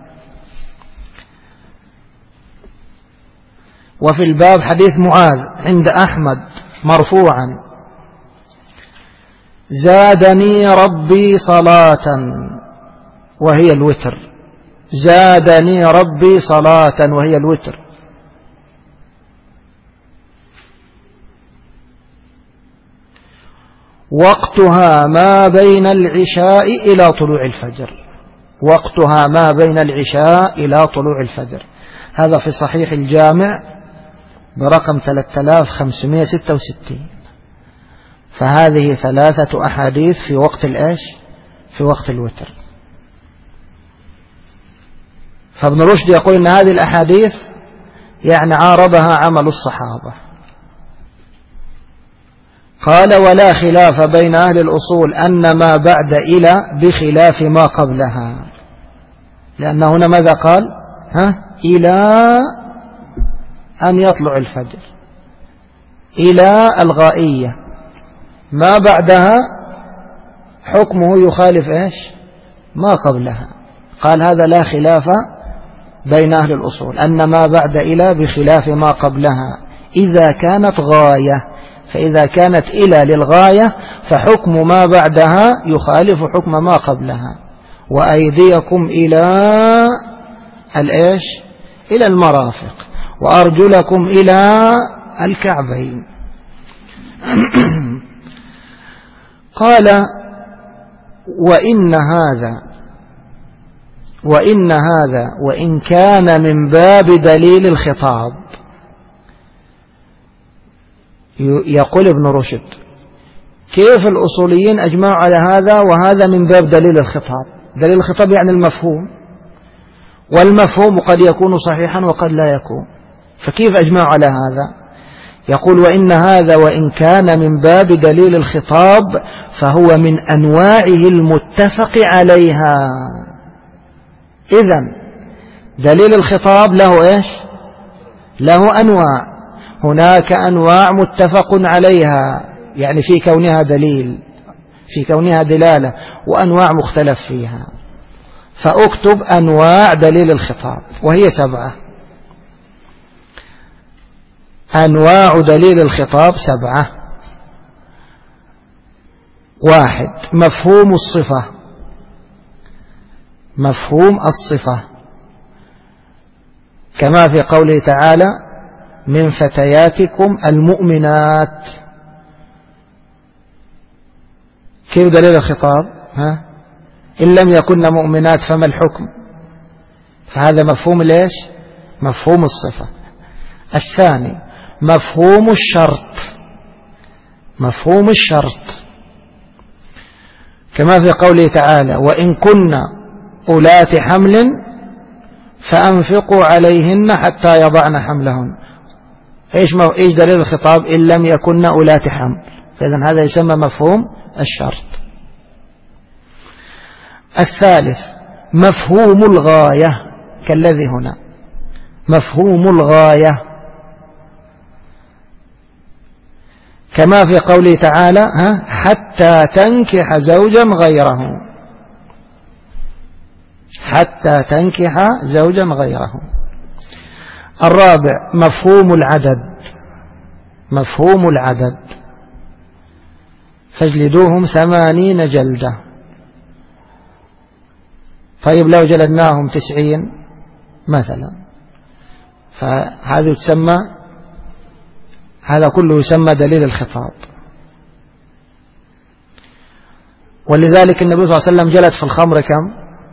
وفي الباب حديث معاذ عند أحمد مرفوعا: زادني ربي صلاة وهي الوتر، زادني ربي صلاة وهي الوتر. وقتها ما بين العشاء إلى طلوع الفجر، وقتها ما بين العشاء إلى طلوع الفجر. هذا في صحيح الجامع برقم 3566. فهذه ثلاثة أحاديث في وقت الإيش؟ في وقت الوتر. فابن رشد يقول إن هذه الأحاديث يعني عارضها عمل الصحابة. قال: ولا خلاف بين أهل الأصول أن ما بعد إلى بخلاف ما قبلها، لأن هنا ماذا قال؟ إلى أن يطلع الفجر، إلى الغائية، ما بعدها حكمه يخالف إيش؟ ما قبلها. قال: هذا لا خلاف بين أهل الأصول أن ما بعد إلى بخلاف ما قبلها إذا كانت غاية، فإذا كانت إلى للغاية فحكم ما بعدها يخالف حكم ما قبلها. وأيديكم إلى الإيش؟ إلى المرافق، وأرجلكم إلى الكعبين. قال: وإن هذا وإن كان من باب دليل الخطاب. يقول ابن رشد: كيف الأصوليين أجمعوا على هذا وهذا من باب دليل الخطاب؟ دليل الخطاب يعني المفهوم، والمفهوم قد يكون صحيحا وقد لا يكون، فكيف أجمعوا على هذا؟ يقول: وإن هذا وإن كان من باب دليل الخطاب فهو من أنواعه المتفق عليها. إذن دليل الخطاب له إيش؟ له أنواع. هناك أنواع متفق عليها، يعني في كونها دليل، في كونها دلالة، وأنواع مختلف فيها. فأكتب أنواع دليل الخطاب وهي 7. أنواع دليل الخطاب 7. 1. مفهوم الصفة. مفهوم الصفة كما في قوله تعالى من فتياتكم المؤمنات. كيف دليل الخطاب؟ إن لم يكن مؤمنات فما الحكم؟ فهذا مفهوم ليش؟ مفهوم الصفة. 2. مفهوم الشرط. مفهوم الشرط كما في قوله تعالى وإن كنا أولات حمل فأنفقوا عليهن حتى يضعن حملهن. إيش دليل الخطاب؟ إن لم يكن أولات حمل. فإذن هذا يسمى مفهوم الشرط. 3. مفهوم الغاية كالذي هنا. مفهوم الغاية كما في قوله تعالى حتى تنكح زوجا غيره. حتى تنكح زوجا غيره. 4. مفهوم العدد. مفهوم العدد فاجلدوهم 80 جلدة. طيب لو جلدناهم 90 مثلا فهذا تسمى، هذا كله يسمى دليل الخطاب. ولذلك النبي صلى الله عليه وسلم جلد في الخمر كم؟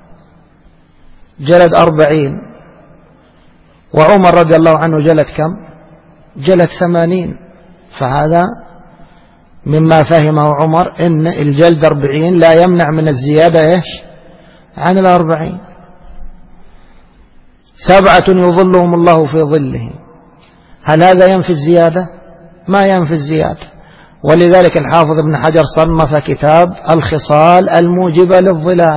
جلد 40. وعمر رضي الله عنه جلد كم؟ جلد 80. فهذا مما فهمه عمر إن الجلد 40 لا يمنع من الزيادة إيش؟ عن 40. 7 يظلهم الله في ظله. هل هذا ينفي الزيادة؟ ما ينفي الزيادة. ولذلك الحافظ ابن حجر صنف كتاب الخصال الموجبة للظلال.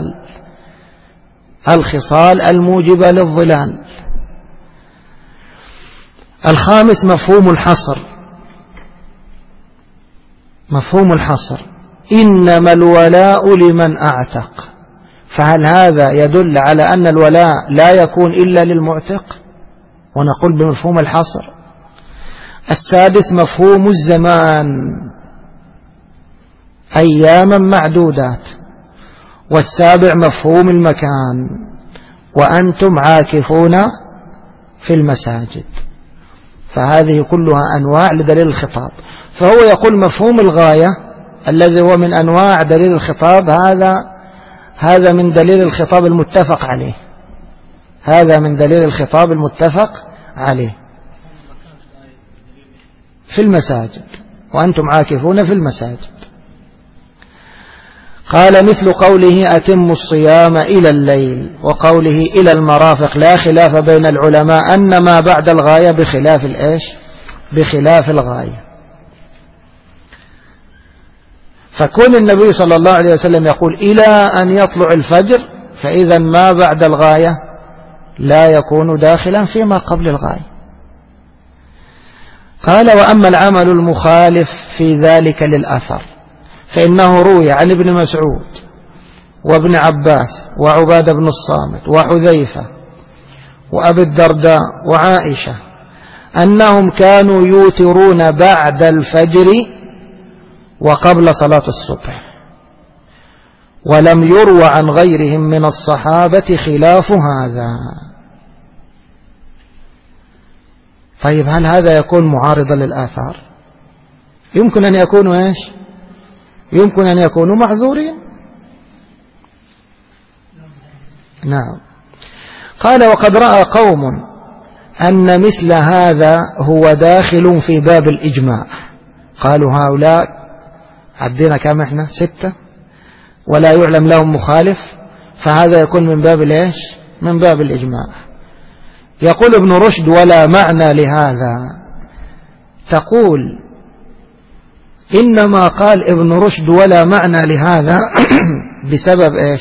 الخصال الموجبة للظلال. 5. مفهوم الحصر. مفهوم الحصر إنما الولاء لمن أعتق. فهل هذا يدل على أن الولاء لا يكون إلا للمعتق؟ ونقول بمفهوم الحصر. 6. مفهوم الزمان أياما معدودات. 7. مفهوم المكان وأنتم عاكفون في المساجد. فهذه كلها أنواع لدليل الخطاب. فهو يقول مفهوم الغاية الذي هو من أنواع دليل الخطاب هذا من دليل الخطاب المتفق عليه. هذا من دليل الخطاب المتفق عليه في المساجد وأنتم عاكفون في المساجد. قال مثل قوله أتم الصيام إلى الليل وقوله إلى المرافق. لا خلاف بين العلماء أن ما بعد الغاية بخلاف الإيش؟ بخلاف الغاية. فكون النبي صلى الله عليه وسلم يقول إلى أن يطلع الفجر فإذا ما بعد الغاية لا يكون داخلا فيما قبل الغاية. قال وأما العمل المخالف في ذلك للأثر فإنه روي عن ابن مسعود وابن عباس وعبادة بن الصامت وحذيفة وأبي الدرداء وعائشة أنهم كانوا يوترون بعد الفجر وقبل صلاة الصبح، ولم يروى عن غيرهم من الصحابة خلاف هذا. طيب هل هذا يكون معارضا للآثار؟ يمكن أن يكونوا إيش؟ يمكن أن يكونوا معذورين. نعم. قال وقد رأى قوم أن مثل هذا هو داخل في باب الإجماع. قالوا هؤلاء عدينا كم احنا 6 ولا يعلم لهم مخالف، فهذا يكون من باب الايش؟ من باب الإجماع. يقول ابن رشد ولا معنى لهذا. تقول إنما قال ابن رشد ولا معنى لهذا بسبب ايش؟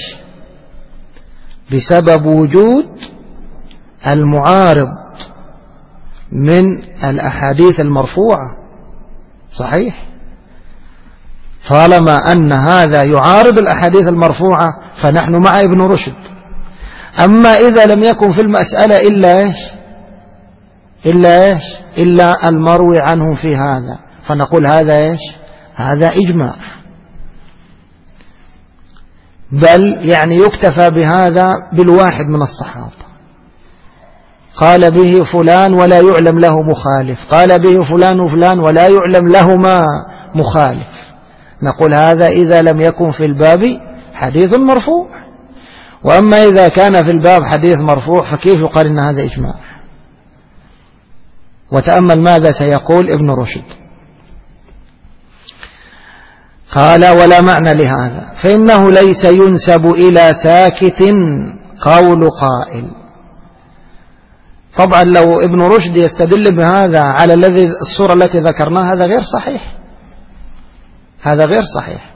بسبب وجود المعارض من الأحاديث المرفوعة. صحيح، طالما أن هذا يعارض الأحاديث المرفوعة فنحن مع ابن رشد. أما إذا لم يكن في المسألة إلا المروي عنه في هذا، فنقول هذا هذا إجماع، بل يعني يكتفى بهذا بالواحد من الصحابة، قال به فلان ولا يعلم له مخالف، قال به فلان وفلان ولا يعلم لهما مخالف، نقول هذا إذا لم يكن في الباب حديث مرفوع. وأما إذا كان في الباب حديث مرفوع فكيف يقال إن هذا إجماع؟ وتأمل ماذا سيقول ابن رشد. قال: ولا معنى لهذا، فإنه ليس ينسب إلى ساكت قول قائل. طبعا لو ابن رشد يستدل بهذا على الصورة التي ذكرناها هذا غير صحيح، هذا غير صحيح.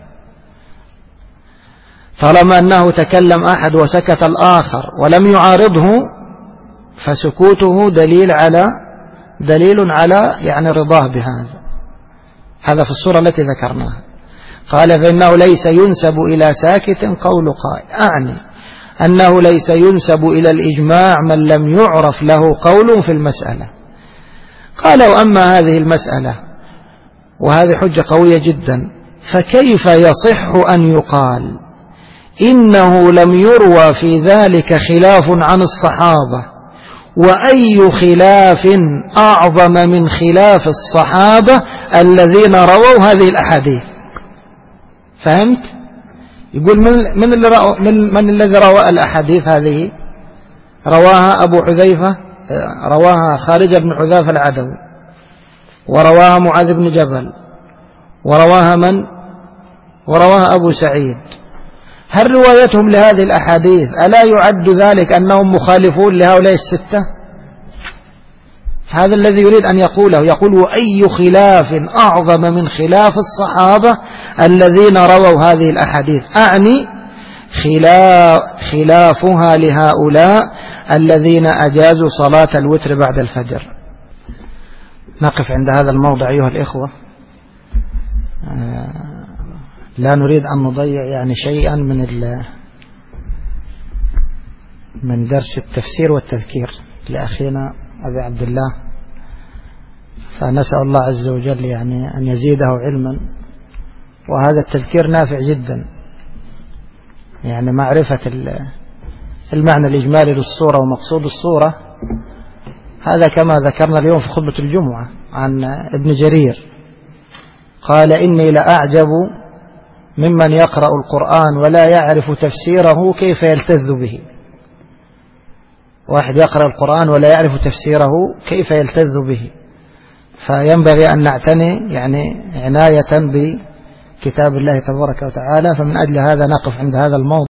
طالما أنه تكلم أحد وسكت الآخر ولم يعارضه فسكوته دليل على يعني رضاه بهذا. هذا في الصورة التي ذكرناها. قال: فإنه ليس ينسب إلى ساكت قول قائل، أعني أنه ليس ينسب إلى الإجماع من لم يعرف له قول في المسألة. قال: وأما هذه المسألة، وهذه حجة قوية جدا، فكيف يصح أن يقال إنه لم يروى في ذلك خلاف عن الصحابة، وأي خلاف أعظم من خلاف الصحابة الذين رووا هذه الأحاديث؟ فهمت؟ يقول من الذي روى الأحاديث هذه؟ رواها أبو حذيفة، رواها خارج بن حذافة العدوي، ورواها معاذ بن جبل، ورواها من؟ ورواها أبو سعيد. هل روايتهم لهذه الأحاديث ألا يعد ذلك أنهم مخالفون لهؤلاء الستة؟ هذا الذي يريد أن يقوله، يقول: وأي خلاف أعظم من خلاف الصحابة الذين رووا هذه الأحاديث، أعني خلافها لهؤلاء الذين أجازوا صلاة الوتر بعد الفجر. نقف عند هذا الموضع أيها الإخوة، لا نريد أن نضيع يعني شيئا من درس التفسير والتذكير لأخينا أبي عبد الله، فنسأل الله عز وجل يعني أن يزيده علما. وهذا التذكير نافع جدا، يعني معرفة المعنى الإجمالي للصورة ومقصود الصورة. هذا كما ذكرنا اليوم في خطبة الجمعة عن ابن جرير، قال: إني لأعجب ممن يقرأ القرآن ولا يعرف تفسيره كيف يلتذ به. واحد يقرأ القرآن ولا يعرف تفسيره كيف يلتذ به. فينبغي أن نعتني يعني عناية بكتاب الله تبارك وتعالى. فمن أجل هذا نقف عند هذا الموضوع.